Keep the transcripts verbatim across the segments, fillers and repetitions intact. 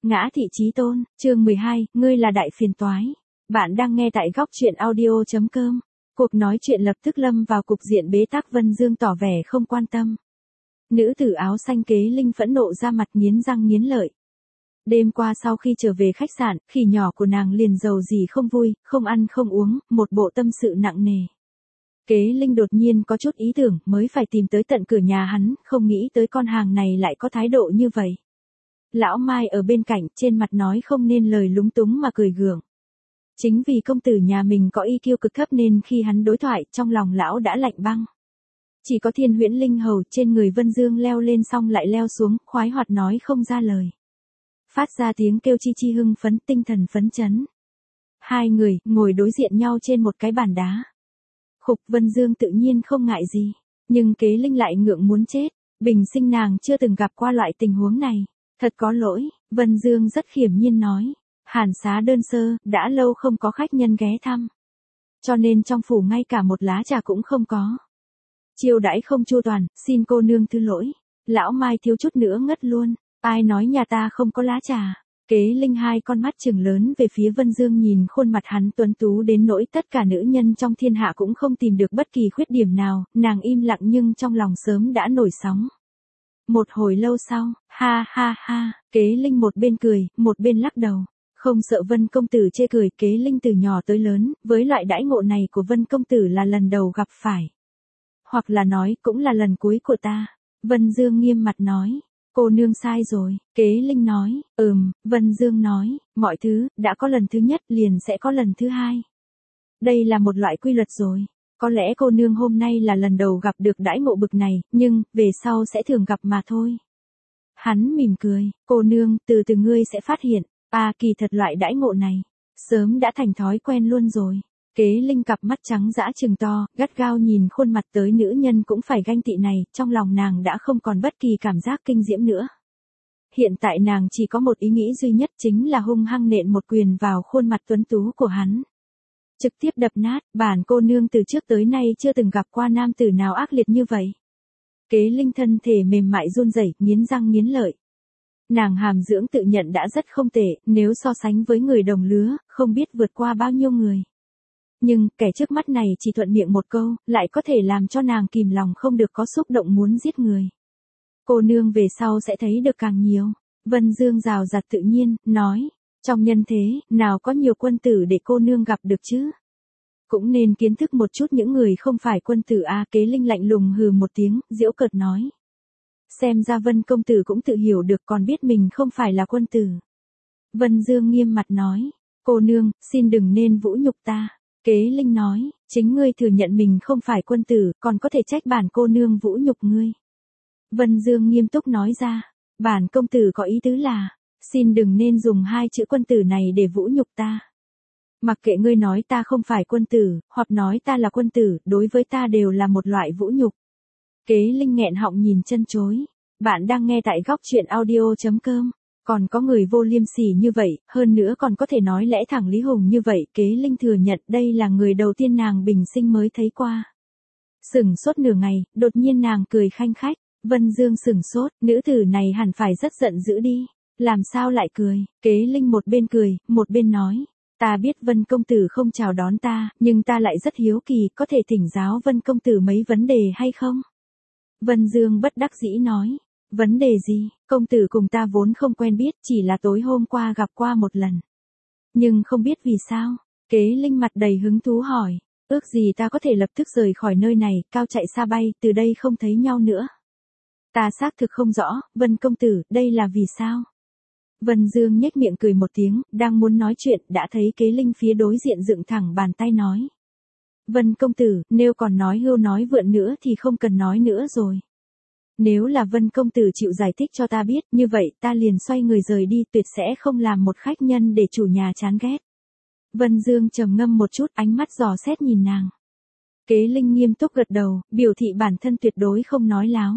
Ngã thị chí tôn, chương mười hai, ngươi là đại phiền toái. Bạn đang nghe tại góc truyện audio chấm com. Cuộc nói chuyện lập tức lâm vào cục diện bế tắc. Vân Dương tỏ vẻ không quan tâm. Nữ tử áo xanh Kế Linh phẫn nộ ra mặt, nghiến răng nghiến lợi. Đêm qua sau khi trở về khách sạn, khỉ nhỏ của nàng liền giàu gì không vui, không ăn không uống, một bộ tâm sự nặng nề. Kế Linh đột nhiên có chút ý tưởng, mới phải tìm tới tận cửa nhà hắn, không nghĩ tới con hàng này lại có thái độ như vậy. Lão Mai ở bên cạnh, trên mặt nói không nên lời, lúng túng mà cười gượng. Chính vì công tử nhà mình có i kiu cực thấp nên khi hắn đối thoại, trong lòng lão đã lạnh băng. Chỉ có Thiên Huyễn Linh hầu trên người Vân Dương leo lên xong lại leo xuống, khoái hoạt nói không ra lời. Phát ra tiếng kêu chi chi hưng phấn, tinh thần phấn chấn. Hai người, ngồi đối diện nhau trên một cái bàn đá. Khục, Vân Dương tự nhiên không ngại gì. Nhưng Kế Linh lại ngượng muốn chết. Bình sinh nàng chưa từng gặp qua loại tình huống này. Thật có lỗi, Vân Dương rất khiểm nhiên nói. Hàn xá đơn sơ, đã lâu không có khách nhân ghé thăm. Cho nên trong phủ ngay cả một lá trà cũng không có. Chiêu đãi không chu toàn, xin cô nương thứ lỗi. Lão Mai thiếu chút nữa ngất luôn. Ai nói nhà ta không có lá trà? Kế Linh hai con mắt trừng lớn về phía Vân Dương, nhìn khuôn mặt hắn tuấn tú đến nỗi tất cả nữ nhân trong thiên hạ cũng không tìm được bất kỳ khuyết điểm nào, nàng im lặng nhưng trong lòng sớm đã nổi sóng. Một hồi lâu sau, ha ha ha, Kế Linh một bên cười, một bên lắc đầu. Không sợ Vân công tử chê cười. Kế Linh từ nhỏ tới lớn, với loại đãi ngộ này của Vân công tử là lần đầu gặp phải. Hoặc là nói, cũng là lần cuối của ta. Vân Dương nghiêm mặt nói. Cô nương sai rồi, Kế Linh nói. Ừm, Vân Dương nói, mọi thứ, đã có lần thứ nhất liền sẽ có lần thứ hai. Đây là một loại quy luật rồi. Có lẽ cô nương hôm nay là lần đầu gặp được đãi ngộ bực này, nhưng, về sau sẽ thường gặp mà thôi. Hắn mỉm cười, cô nương, từ từ ngươi sẽ phát hiện, à kỳ thật loại đãi ngộ này, sớm đã thành thói quen luôn rồi. Kế Linh cặp mắt trắng dã trừng to, gắt gao nhìn khuôn mặt tới nữ nhân cũng phải ganh tị này, trong lòng nàng đã không còn bất kỳ cảm giác kinh diễm nữa. Hiện tại nàng chỉ có một ý nghĩ duy nhất, chính là hung hăng nện một quyền vào khuôn mặt tuấn tú của hắn. Trực tiếp đập nát. Bản cô nương từ trước tới nay chưa từng gặp qua nam tử nào ác liệt như vậy. Kế Linh thân thể mềm mại run rẩy, nghiến răng nghiến lợi. Nàng hàm dưỡng tự nhận đã rất không tệ, nếu so sánh với người đồng lứa, không biết vượt qua bao nhiêu người. Nhưng, kẻ trước mắt này chỉ thuận miệng một câu, lại có thể làm cho nàng kìm lòng không được có xúc động muốn giết người. Cô nương về sau sẽ thấy được càng nhiều. Vân Dương rào rạt tự nhiên, nói. Trong nhân thế, nào có nhiều quân tử để cô nương gặp được chứ? Cũng nên kiến thức một chút những người không phải quân tử a. Kế Linh lạnh lùng hừ một tiếng, giễu cợt nói. Xem ra Vân công tử cũng tự hiểu được, còn biết mình không phải là quân tử. Vân Dương nghiêm mặt nói. Cô nương, xin đừng nên vũ nhục ta. Kế Linh nói, chính ngươi thừa nhận mình không phải quân tử, còn có thể trách bản cô nương vũ nhục ngươi. Vân Dương nghiêm túc nói ra, bản công tử có ý tứ là, xin đừng nên dùng hai chữ quân tử này để vũ nhục ta. Mặc kệ ngươi nói ta không phải quân tử, hoặc nói ta là quân tử, đối với ta đều là một loại vũ nhục. Kế Linh nghẹn họng nhìn chân chối. Bạn đang nghe tại góc truyện audio chấm com. Còn có người vô liêm sỉ như vậy, hơn nữa còn có thể nói lẽ thẳng lý hùng như vậy. Kế Linh thừa nhận đây là người đầu tiên nàng bình sinh mới thấy qua. Sửng sốt nửa ngày, đột nhiên nàng cười khanh khách. Vân Dương sửng sốt, nữ tử này hẳn phải rất giận dữ đi. Làm sao lại cười? Kế Linh một bên cười, một bên nói. Ta biết Vân công tử không chào đón ta, nhưng ta lại rất hiếu kỳ, có thể thỉnh giáo Vân công tử mấy vấn đề hay không? Vân Dương bất đắc dĩ nói. Vấn đề gì? Công tử cùng ta vốn không quen biết, chỉ là tối hôm qua gặp qua một lần. Nhưng không biết vì sao? Kế Linh mặt đầy hứng thú hỏi. Ước gì ta có thể lập tức rời khỏi nơi này, cao chạy xa bay, từ đây không thấy nhau nữa. Ta xác thực không rõ, Vân công tử, đây là vì sao? Vân Dương nhếch miệng cười một tiếng, đang muốn nói chuyện, đã thấy Kế Linh phía đối diện dựng thẳng bàn tay nói. Vân công tử, nếu còn nói hưu nói vượn nữa thì không cần nói nữa rồi. Nếu là Vân công tử chịu giải thích cho ta biết, như vậy ta liền xoay người rời đi, tuyệt sẽ không làm một khách nhân để chủ nhà chán ghét. Vân Dương trầm ngâm một chút, ánh mắt dò xét nhìn nàng. Kế Linh nghiêm túc gật đầu, biểu thị bản thân tuyệt đối không nói láo.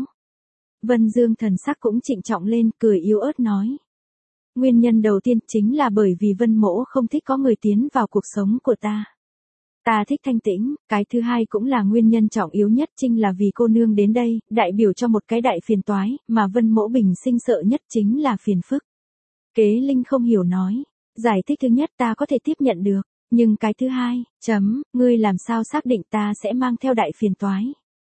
Vân Dương thần sắc cũng trịnh trọng lên, cười yếu ớt nói. Nguyên nhân đầu tiên chính là bởi vì Vân mỗ không thích có người tiến vào cuộc sống của ta. Ta thích thanh tĩnh. Cái thứ hai cũng là nguyên nhân trọng yếu nhất, chính là vì cô nương đến đây, đại biểu cho một cái đại phiền toái, mà Vân mỗ bình sinh sợ nhất chính là phiền phức. Kế Linh không hiểu nói. Giải thích thứ nhất ta có thể tiếp nhận được. Nhưng cái thứ hai, chấm, ngươi làm sao xác định ta sẽ mang theo đại phiền toái.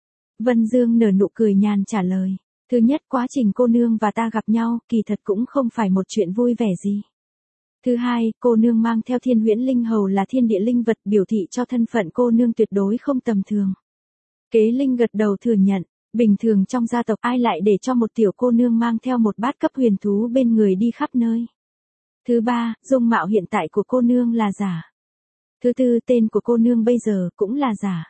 Vân Dương nở nụ cười nhàn trả lời. Thứ nhất quá trình cô nương và ta gặp nhau kỳ thật cũng không phải một chuyện vui vẻ gì. Thứ hai, cô nương mang theo Thiên Huyễn Linh Hầu là thiên địa linh vật biểu thị cho thân phận cô nương tuyệt đối không tầm thường. Kế Linh gật đầu thừa nhận, bình thường trong gia tộc ai lại để cho một tiểu cô nương mang theo một bát cấp huyền thú bên người đi khắp nơi. Thứ ba, dung mạo hiện tại của cô nương là giả. Thứ tư, tên của cô nương bây giờ cũng là giả.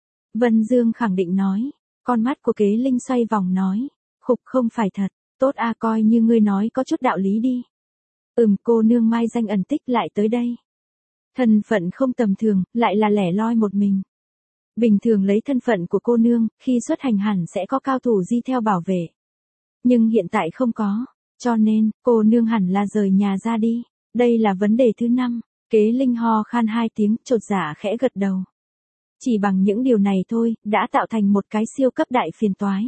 Vân Dương khẳng định nói, con mắt của Kế Linh xoay vòng nói, khục không phải thật, tốt a coi như ngươi nói có chút đạo lý đi. Ừm cô nương mai danh ẩn tích lại tới đây. Thân phận không tầm thường, lại là lẻ loi một mình. Bình thường lấy thân phận của cô nương, khi xuất hành hẳn sẽ có cao thủ di theo bảo vệ. Nhưng hiện tại không có, cho nên, cô nương hẳn là rời nhà ra đi. Đây là vấn đề thứ năm. Kế Linh ho khan hai tiếng, chột dạ khẽ gật đầu. Chỉ bằng những điều này thôi, đã tạo thành một cái siêu cấp đại phiền toái.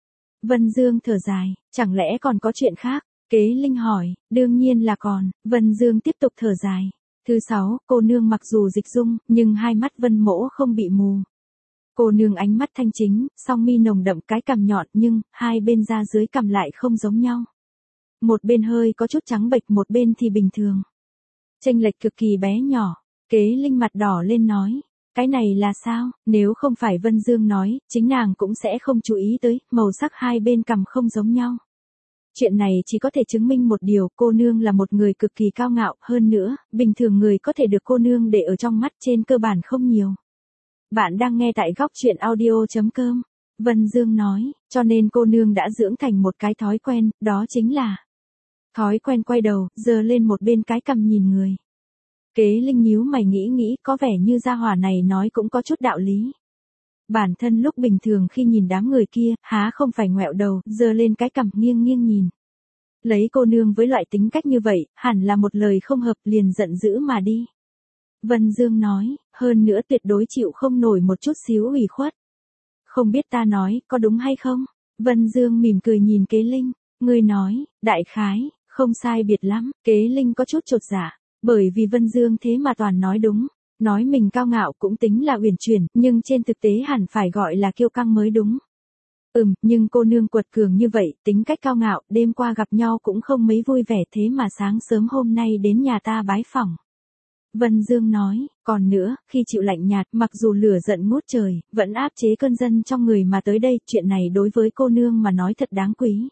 Vân Dương thở dài, chẳng lẽ còn có chuyện khác? Kế Linh hỏi, đương nhiên là còn. Vân Dương tiếp tục thở dài. Thứ sáu, cô nương mặc dù dịch dung, nhưng hai mắt Vân Mỗ không bị mù. Cô nương ánh mắt thanh chính, song mi nồng đậm cái cằm nhọn nhưng, hai bên da dưới cằm lại không giống nhau. Một bên hơi có chút trắng bệch, một bên thì bình thường. Chênh lệch cực kỳ bé nhỏ. Kế Linh mặt đỏ lên nói. Cái này là sao? Nếu không phải Vân Dương nói, chính nàng cũng sẽ không chú ý tới, màu sắc hai bên cằm không giống nhau. Chuyện này chỉ có thể chứng minh một điều, cô nương là một người cực kỳ cao ngạo, hơn nữa, bình thường người có thể được cô nương để ở trong mắt trên cơ bản không nhiều. Bạn đang nghe tại góc truyện audio chấm com. Vân Dương nói, cho nên cô nương đã dưỡng thành một cái thói quen, đó chính là thói quen quay đầu, giơ lên một bên cái cằm nhìn người. Kế Linh nhíu mày nghĩ nghĩ, có vẻ như gia hỏa này nói cũng có chút đạo lý. Bản thân lúc bình thường khi nhìn đám người kia, há không phải ngoẹo đầu, giơ lên cái cằm nghiêng nghiêng nhìn. Lấy cô nương với loại tính cách như vậy, hẳn là một lời không hợp liền giận dữ mà đi. Vân Dương nói, hơn nữa tuyệt đối chịu không nổi một chút xíu ủy khuất. Không biết ta nói, có đúng hay không? Vân Dương mỉm cười nhìn Kế Linh, ngươi nói, đại khái, không sai biệt lắm, Kế Linh có chút chột dạ, bởi vì Vân Dương thế mà toàn nói đúng. Nói mình cao ngạo cũng tính là uyển chuyển, nhưng trên thực tế hẳn phải gọi là kiêu căng mới đúng. Ừm, nhưng cô nương quật cường như vậy, tính cách cao ngạo, đêm qua gặp nhau cũng không mấy vui vẻ thế mà sáng sớm hôm nay đến nhà ta bái phỏng. Vân Dương nói, còn nữa, khi chịu lạnh nhạt, mặc dù lửa giận ngút trời, vẫn áp chế cơn dân trong người mà tới đây, chuyện này đối với cô nương mà nói thật đáng quý.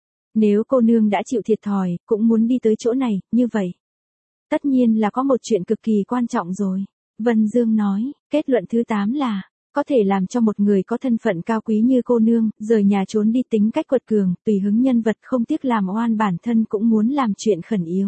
Nếu cô nương đã chịu thiệt thòi, cũng muốn đi tới chỗ này, như vậy. Tất nhiên là có một chuyện cực kỳ quan trọng rồi. Vân Dương nói, kết luận thứ tám là, có thể làm cho một người có thân phận cao quý như cô nương, rời nhà trốn đi tính cách quật cường, tùy hứng nhân vật không tiếc làm oan bản thân cũng muốn làm chuyện khẩn yếu.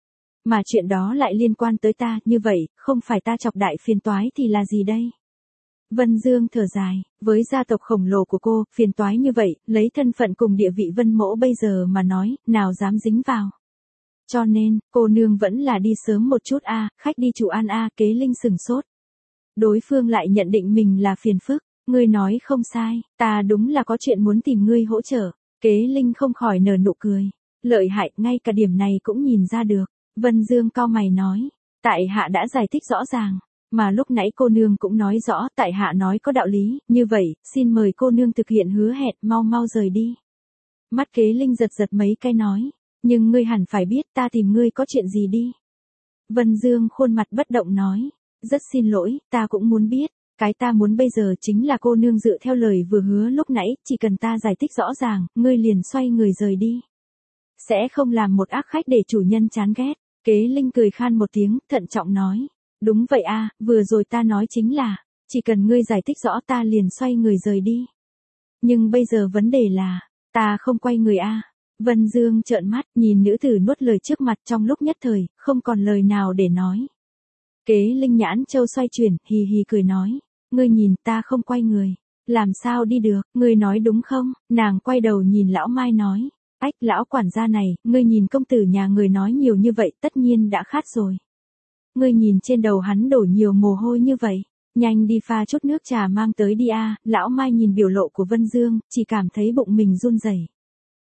Mà chuyện đó lại liên quan tới ta, như vậy, không phải ta chọc đại phiền toái thì là gì đây? Vân Dương thở dài, với gia tộc khổng lồ của cô, phiền toái như vậy, lấy thân phận cùng địa vị Vân Mỗ bây giờ mà nói, nào dám dính vào. Cho nên, cô nương vẫn là đi sớm một chút a, à, khách đi chủ an a, à, Kế Linh sừng sốt. Đối phương lại nhận định mình là phiền phức, ngươi nói không sai, ta đúng là có chuyện muốn tìm ngươi hỗ trợ. Kế Linh không khỏi nở nụ cười, lợi hại, ngay cả điểm này cũng nhìn ra được. Vân Dương cau mày nói, tại hạ đã giải thích rõ ràng, mà lúc nãy cô nương cũng nói rõ, tại hạ nói có đạo lý, như vậy, xin mời cô nương thực hiện hứa hẹn, mau mau rời đi. Mắt Kế Linh giật giật mấy cái nói, nhưng ngươi hẳn phải biết ta tìm ngươi có chuyện gì đi. Vân Dương khuôn mặt bất động nói, rất xin lỗi, ta cũng muốn biết, cái ta muốn bây giờ chính là cô nương dựa theo lời vừa hứa lúc nãy, chỉ cần ta giải thích rõ ràng, ngươi liền xoay người rời đi. Sẽ không làm một ác khách để chủ nhân chán ghét. Kế Linh cười khan một tiếng, thận trọng nói, đúng vậy a, vừa rồi ta nói chính là, chỉ cần ngươi giải thích rõ ta liền xoay người rời đi. Nhưng bây giờ vấn đề là, ta không quay người a. Vân Dương trợn mắt, nhìn nữ tử nuốt lời trước mặt trong lúc nhất thời, không còn lời nào để nói. Kế Linh nhãn châu xoay chuyển, hì hì cười nói, ngươi nhìn ta không quay người, làm sao đi được, ngươi nói đúng không? Nàng quay đầu nhìn lão Mai nói, ách lão quản gia này, ngươi nhìn công tử nhà người nói nhiều như vậy tất nhiên đã khát rồi. Ngươi nhìn trên đầu hắn đổ nhiều mồ hôi như vậy, nhanh đi pha chút nước trà mang tới đi a. Lão Mai nhìn biểu lộ của Vân Dương, chỉ cảm thấy bụng mình run rẩy.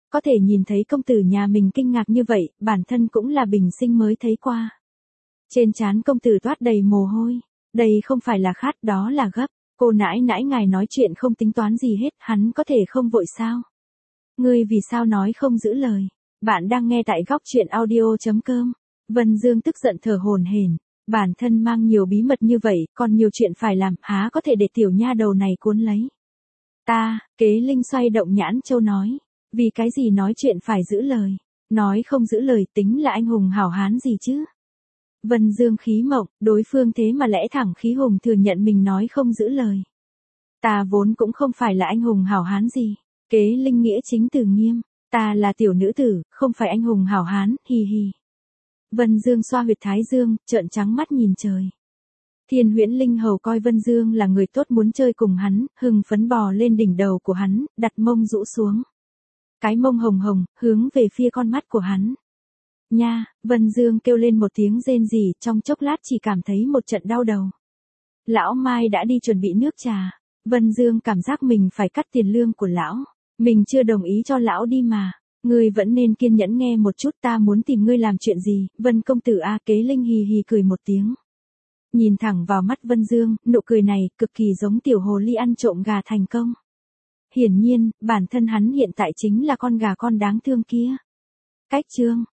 Có thể nhìn thấy công tử nhà mình kinh ngạc như vậy, bản thân cũng là bình sinh mới thấy qua. Trên trán công tử toát đầy mồ hôi. Đây không phải là khát, đó là gấp. Cô nãi nãi ngài nói chuyện không tính toán gì hết, hắn có thể không vội sao? Ngươi vì sao nói không giữ lời? Bạn đang nghe tại góc chuyện audio.com. Vân Dương tức giận thở hổn hển. Bản thân mang nhiều bí mật như vậy, còn nhiều chuyện phải làm, há có thể để tiểu nha đầu này cuốn lấy. Ta, Kế Linh xoay động nhãn châu nói. Vì cái gì nói chuyện phải giữ lời? Nói không giữ lời tính là anh hùng hảo hán gì chứ? Vân Dương khí mộng, đối phương thế mà lẽ thẳng khí hùng thừa nhận mình nói không giữ lời. Ta vốn cũng không phải là anh hùng hảo hán gì. Kế Linh nghĩa chính từ nghiêm. Ta là tiểu nữ tử, không phải anh hùng hảo hán, hì hì. Vân Dương xoa huyệt thái dương, trợn trắng mắt nhìn trời. Thiên Huyễn Linh hầu coi Vân Dương là người tốt muốn chơi cùng hắn, hưng phấn bò lên đỉnh đầu của hắn, đặt mông rũ xuống. Cái mông hồng hồng, hướng về phía con mắt của hắn. Nha, Vân Dương kêu lên một tiếng rên rỉ, trong chốc lát chỉ cảm thấy một trận đau đầu. Lão Mai đã đi chuẩn bị nước trà. Vân Dương cảm giác mình phải cắt tiền lương của lão. Mình chưa đồng ý cho lão đi mà. Ngươi vẫn nên kiên nhẫn nghe một chút, ta muốn tìm ngươi làm chuyện gì? Vân công tử a. Kế Linh hì hì cười một tiếng. Nhìn thẳng vào mắt Vân Dương, nụ cười này cực kỳ giống tiểu hồ ly ăn trộm gà thành công. Hiển nhiên, bản thân hắn hiện tại chính là con gà con đáng thương kia. Cách chương